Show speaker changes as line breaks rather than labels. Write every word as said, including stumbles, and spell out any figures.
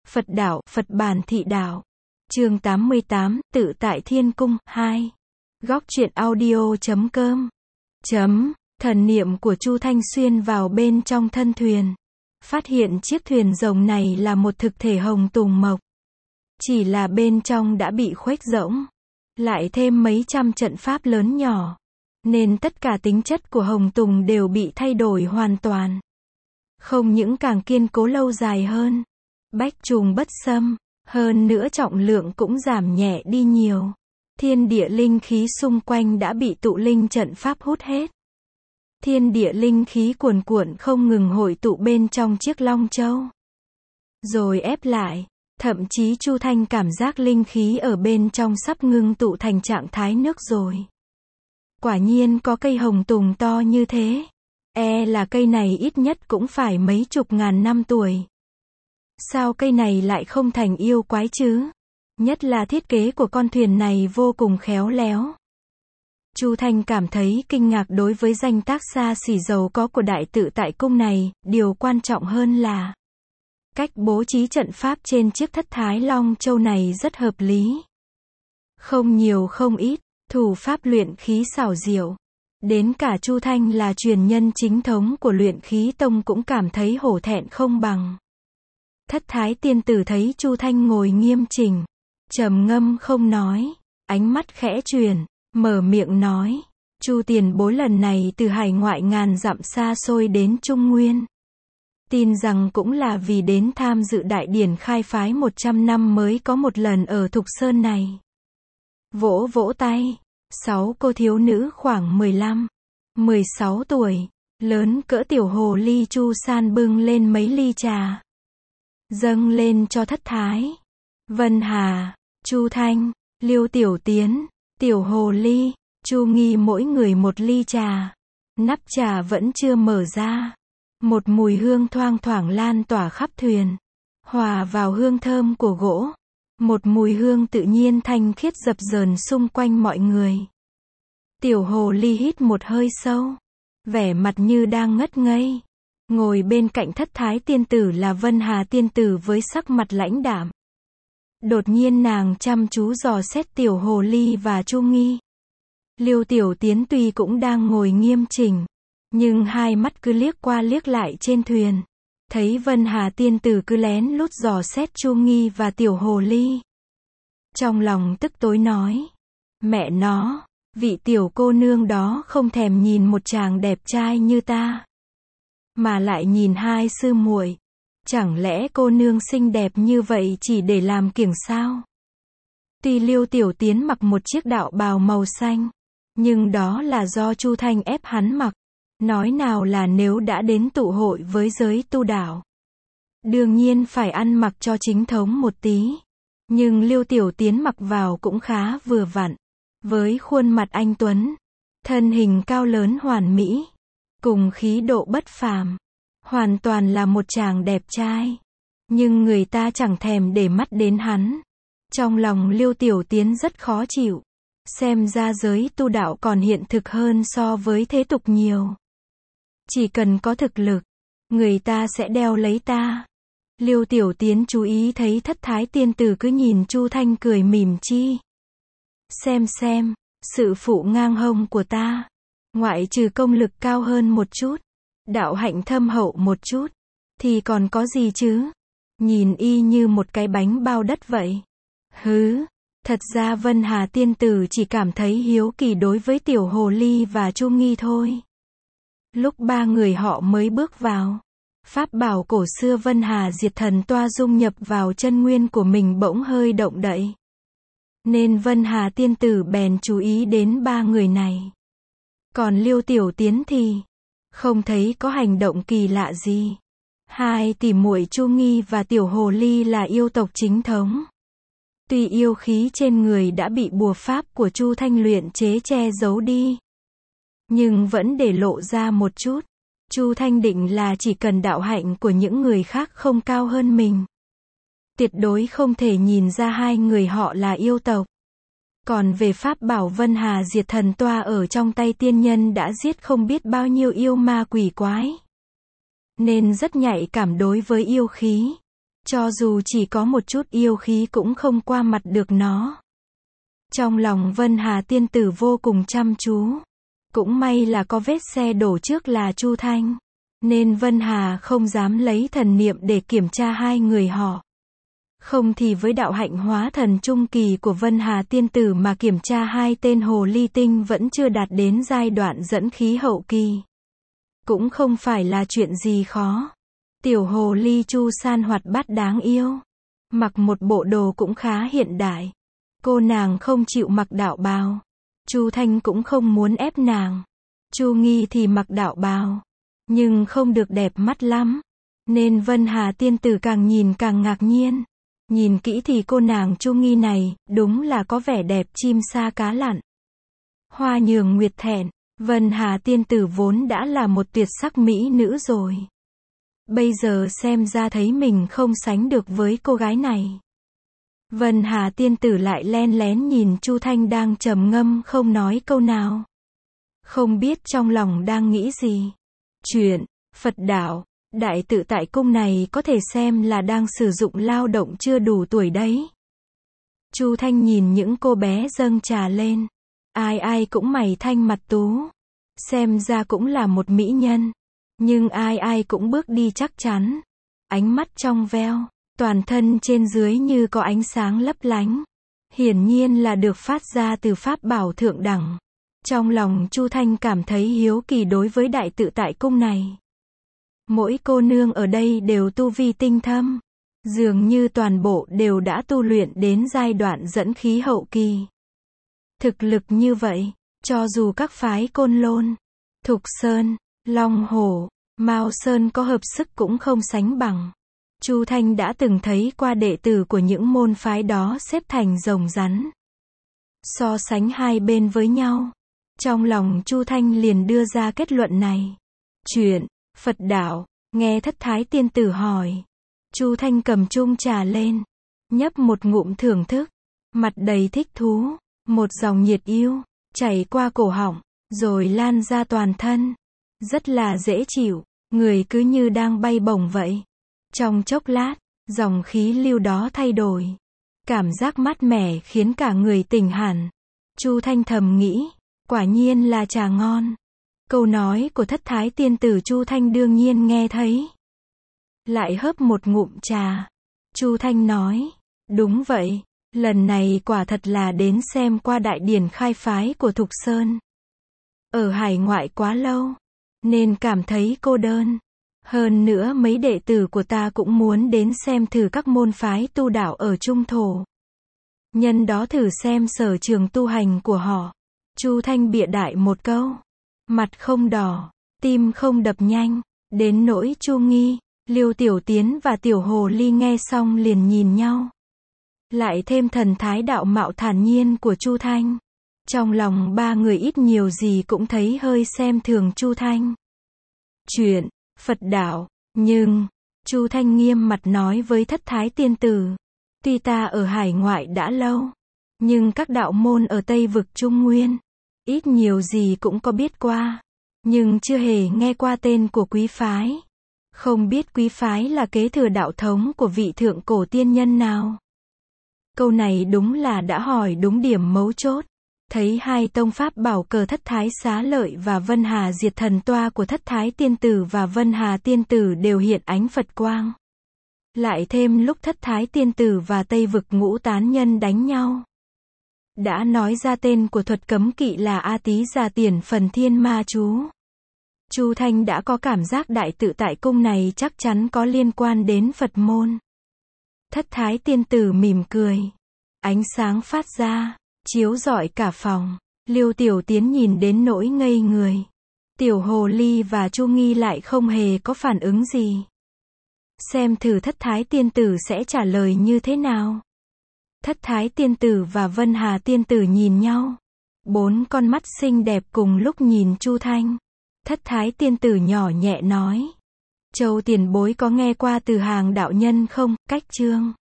Phật đạo, Phật bản thị đạo. Chương tám mươi tám, Tự tại Thiên Cung, hai. Góc truyện audio chấm com. Chấm, thần niệm của Chu Thanh xuyên vào bên trong thân thuyền. Phát hiện chiếc thuyền rồng này là một thực thể hồng tùng mộc. Chỉ là bên trong đã bị khuếch rỗng. Lại thêm mấy trăm trận pháp lớn nhỏ. Nên tất cả tính chất của hồng tùng đều bị thay đổi hoàn toàn. Không những càng kiên cố lâu dài hơn. Bách trùng bất xâm. Hơn nữa trọng lượng cũng giảm nhẹ đi nhiều. Thiên địa linh khí xung quanh đã bị tụ linh trận pháp hút hết. Thiên địa linh khí cuồn cuộn không ngừng hội tụ bên trong chiếc long châu. Rồi ép lại. Thậm chí Chu Thanh cảm giác linh khí ở bên trong sắp ngưng tụ thành trạng thái nước rồi. Quả nhiên có cây hồng tùng to như thế. E là cây này ít nhất cũng phải mấy chục ngàn năm tuổi. Sao cây này lại không thành yêu quái chứ? Nhất là thiết kế của con thuyền này vô cùng khéo léo. Chu Thanh cảm thấy kinh ngạc đối với danh tác xa xỉ giàu có của Đại Tự Tại Cung này, điều quan trọng hơn là cách bố trí trận pháp trên chiếc thất thái long châu này rất hợp lý. Không nhiều không ít, thủ pháp luyện khí xảo diệu. Đến cả Chu Thanh là truyền nhân chính thống của luyện khí tông cũng cảm thấy hổ thẹn không bằng. Thất thái tiên tử thấy Chu Thanh ngồi nghiêm chỉnh, trầm ngâm không nói, ánh mắt khẽ chuyển, mở miệng nói, Chu tiền bối lần này từ hải ngoại ngàn dặm xa xôi đến Trung Nguyên. Tin rằng cũng là vì đến tham dự đại điển khai phái một trăm năm mới có một lần ở Thục Sơn này. Vỗ vỗ tay, sáu cô thiếu nữ khoảng mười lăm, mười sáu tuổi, lớn cỡ tiểu hồ ly Chu San bưng lên mấy ly trà. Dâng lên cho thất thái. Vân Hà, Chu Thanh, Liêu Tiểu Tiến, Tiểu Hồ Ly, Chu Nghi mỗi người một ly trà. Nắp trà vẫn chưa mở ra. Một mùi hương thoang thoảng lan tỏa khắp thuyền. Hòa vào hương thơm của gỗ. Một mùi hương tự nhiên thanh khiết dập dờn xung quanh mọi người. Tiểu Hồ Ly hít một hơi sâu. Vẻ mặt như đang ngất ngây. Ngồi bên cạnh thất thái tiên tử là Vân Hà tiên tử với sắc mặt lãnh đạm. Đột nhiên nàng chăm chú dò xét Tiểu Hồ Ly và Chu Nghi. Liêu Tiểu Tiến tuy cũng đang ngồi nghiêm chỉnh, nhưng hai mắt cứ liếc qua liếc lại trên thuyền. Thấy Vân Hà tiên tử cứ lén lút dò xét Chu Nghi và Tiểu Hồ Ly. Trong lòng tức tối nói, mẹ nó, vị tiểu cô nương đó không thèm nhìn một chàng đẹp trai như ta. Mà lại nhìn hai sư muội, chẳng lẽ cô nương xinh đẹp như vậy chỉ để làm kiểng sao? Tuy Liêu Tiểu Tiến mặc một chiếc đạo bào màu xanh, nhưng đó là do Chu Thanh ép hắn mặc. Nói nào là nếu đã đến tụ hội với giới tu đạo, đương nhiên phải ăn mặc cho chính thống một tí. Nhưng Liêu Tiểu Tiến mặc vào cũng khá vừa vặn, với khuôn mặt anh tuấn, thân hình cao lớn hoàn mỹ, cùng khí độ bất phàm, hoàn toàn là một chàng đẹp trai. Nhưng người ta chẳng thèm để mắt đến hắn. Trong lòng Liêu Tiểu Tiến rất khó chịu. Xem ra giới tu đạo còn hiện thực hơn so với thế tục nhiều. Chỉ cần có thực lực, người ta sẽ đeo lấy ta. Liêu Tiểu Tiến chú ý thấy thất thái tiên tử cứ nhìn Chu Thanh cười mỉm chi. Xem xem, sự phụ ngang hông của ta. Ngoại trừ công lực cao hơn một chút, đạo hạnh thâm hậu một chút, thì còn có gì chứ? Nhìn y như một cái bánh bao đất vậy. Hứ, thật ra Vân Hà tiên tử chỉ cảm thấy hiếu kỳ đối với Tiểu Hồ Ly và Chu Nghi thôi. Lúc ba người họ mới bước vào, pháp bảo cổ xưa Vân Hà Diệt Thần Toa dung nhập vào chân nguyên của mình bỗng hơi động đậy. Nên Vân Hà tiên tử bèn chú ý đến ba người này. Còn Liêu Tiểu Tiến thì không thấy có hành động kỳ lạ gì. Hai tỷ muội Chu Nghi và Tiểu Hồ Ly là yêu tộc chính thống. Tuy yêu khí trên người đã bị bùa pháp của Chu Thanh luyện chế che giấu đi, nhưng vẫn để lộ ra một chút. Chu Thanh định là chỉ cần đạo hạnh của những người khác không cao hơn mình, tuyệt đối không thể nhìn ra hai người họ là yêu tộc. Còn về pháp bảo Vân Hà Diệt Thần Toa ở trong tay tiên nhân đã giết không biết bao nhiêu yêu ma quỷ quái, nên rất nhạy cảm đối với yêu khí. Cho dù chỉ có một chút yêu khí cũng không qua mặt được nó. Trong lòng Vân Hà tiên tử vô cùng chăm chú. Cũng may là có vết xe đổ trước là Chu Thanh. Nên Vân Hà không dám lấy thần niệm để kiểm tra hai người họ. Không thì với đạo hạnh hóa thần trung kỳ của Vân Hà tiên tử mà kiểm tra hai tên hồ ly tinh vẫn chưa đạt đến giai đoạn dẫn khí hậu kỳ. Cũng không phải là chuyện gì khó. Tiểu hồ ly Chu San hoạt bát đáng yêu. Mặc một bộ đồ cũng khá hiện đại. Cô nàng không chịu mặc đạo bào. Chu Thanh cũng không muốn ép nàng. Chu Nghi thì mặc đạo bào. Nhưng không được đẹp mắt lắm. Nên Vân Hà tiên tử càng nhìn càng ngạc nhiên. Nhìn kỹ thì cô nàng Chu Nghi này, đúng là có vẻ đẹp chim sa cá lặn. Hoa nhường nguyệt thẹn, Vân Hà tiên tử vốn đã là một tuyệt sắc mỹ nữ rồi. Bây giờ xem ra thấy mình không sánh được với cô gái này. Vân Hà tiên tử lại len lén nhìn Chu Thanh đang trầm ngâm không nói câu nào. Không biết trong lòng đang nghĩ gì. Chuyện, Phật đạo, đại tự tại cung này có thể xem là đang sử dụng lao động chưa đủ tuổi đấy. Chu Thanh nhìn những cô bé dâng trà lên. Ai ai cũng mày thanh mặt tú. Xem ra cũng là một mỹ nhân. Nhưng ai ai cũng bước đi chắc chắn. Ánh mắt trong veo. Toàn thân trên dưới như có ánh sáng lấp lánh. Hiển nhiên là được phát ra từ pháp bảo thượng đẳng. Trong lòng Chu Thanh cảm thấy hiếu kỳ đối với đại tự tại cung này. Mỗi cô nương ở đây đều tu vi tinh thâm. Dường như toàn bộ đều đã tu luyện đến giai đoạn dẫn khí hậu kỳ. Thực lực như vậy, cho dù các phái Côn Lôn, Thục Sơn, Long Hổ, Mao Sơn có hợp sức cũng không sánh bằng. Chu Thanh đã từng thấy qua đệ tử của những môn phái đó xếp thành rồng rắn. So sánh hai bên với nhau. Trong lòng Chu Thanh liền đưa ra kết luận này. Chuyện, Phật đạo, nghe thất thái tiên tử hỏi. Chu Thanh cầm chung trà lên. Nhấp một ngụm thưởng thức. Mặt đầy thích thú. Một dòng nhiệt yêu, chảy qua cổ họng, rồi lan ra toàn thân. Rất là dễ chịu. Người cứ như đang bay bổng vậy. Trong chốc lát, dòng khí lưu đó thay đổi. Cảm giác mát mẻ khiến cả người tỉnh hẳn. Chu Thanh thầm nghĩ, quả nhiên là trà ngon. Câu nói của thất thái tiên tử Chu Thanh đương nhiên nghe thấy. Lại hớp một ngụm trà. Chu Thanh nói, đúng vậy, lần này quả thật là đến xem qua đại điển khai phái của Thục Sơn. Ở hải ngoại quá lâu, nên cảm thấy cô đơn. Hơn nữa mấy đệ tử của ta cũng muốn đến xem thử các môn phái tu đạo ở Trung Thổ. Nhân đó thử xem sở trường tu hành của họ. Chu Thanh bịa đại một câu. Mặt không đỏ, tim không đập nhanh. Đến nỗi Chu Nghi, Liêu Tiểu Tiến và Tiểu Hồ Ly nghe xong liền nhìn nhau. Lại thêm thần thái đạo mạo thản nhiên của Chu Thanh. Trong lòng ba người ít nhiều gì cũng thấy hơi xem thường Chu Thanh. Chuyện, Phật đạo, nhưng, Chu Thanh nghiêm mặt nói với thất thái tiên tử. Tuy ta ở hải ngoại đã lâu, nhưng các đạo môn ở Tây vực Trung Nguyên, ít nhiều gì cũng có biết qua, nhưng chưa hề nghe qua tên của quý phái. Không biết quý phái là kế thừa đạo thống của vị thượng cổ tiên nhân nào. Câu này đúng là đã hỏi đúng điểm mấu chốt. Thấy hai tông pháp bảo cờ thất thái xá lợi và Vân Hà diệt thần toa của thất thái tiên tử và Vân Hà tiên tử đều hiện ánh Phật quang. Lại thêm lúc thất thái tiên tử và Tây vực ngũ tán nhân đánh nhau. Đã nói ra tên của thuật cấm kỵ là A Tý Già Tiền Phần Thiên Ma Chú. Chu Thanh đã có cảm giác đại tự tại cung này chắc chắn có liên quan đến Phật môn. Thất thái tiên tử mỉm cười. Ánh sáng phát ra, chiếu rọi cả phòng. Liêu Tiểu Tiến nhìn đến nỗi ngây người. Tiểu Hồ Ly và Chu Nghi lại không hề có phản ứng gì. Xem thử thất thái tiên tử sẽ trả lời như thế nào. Thất thái tiên tử và Vân Hà tiên tử nhìn nhau. Bốn con mắt xinh đẹp cùng lúc nhìn Chu Thanh. Thất thái tiên tử nhỏ nhẹ nói. Châu tiền bối có nghe qua từ hàng đạo nhân không? Cách chương.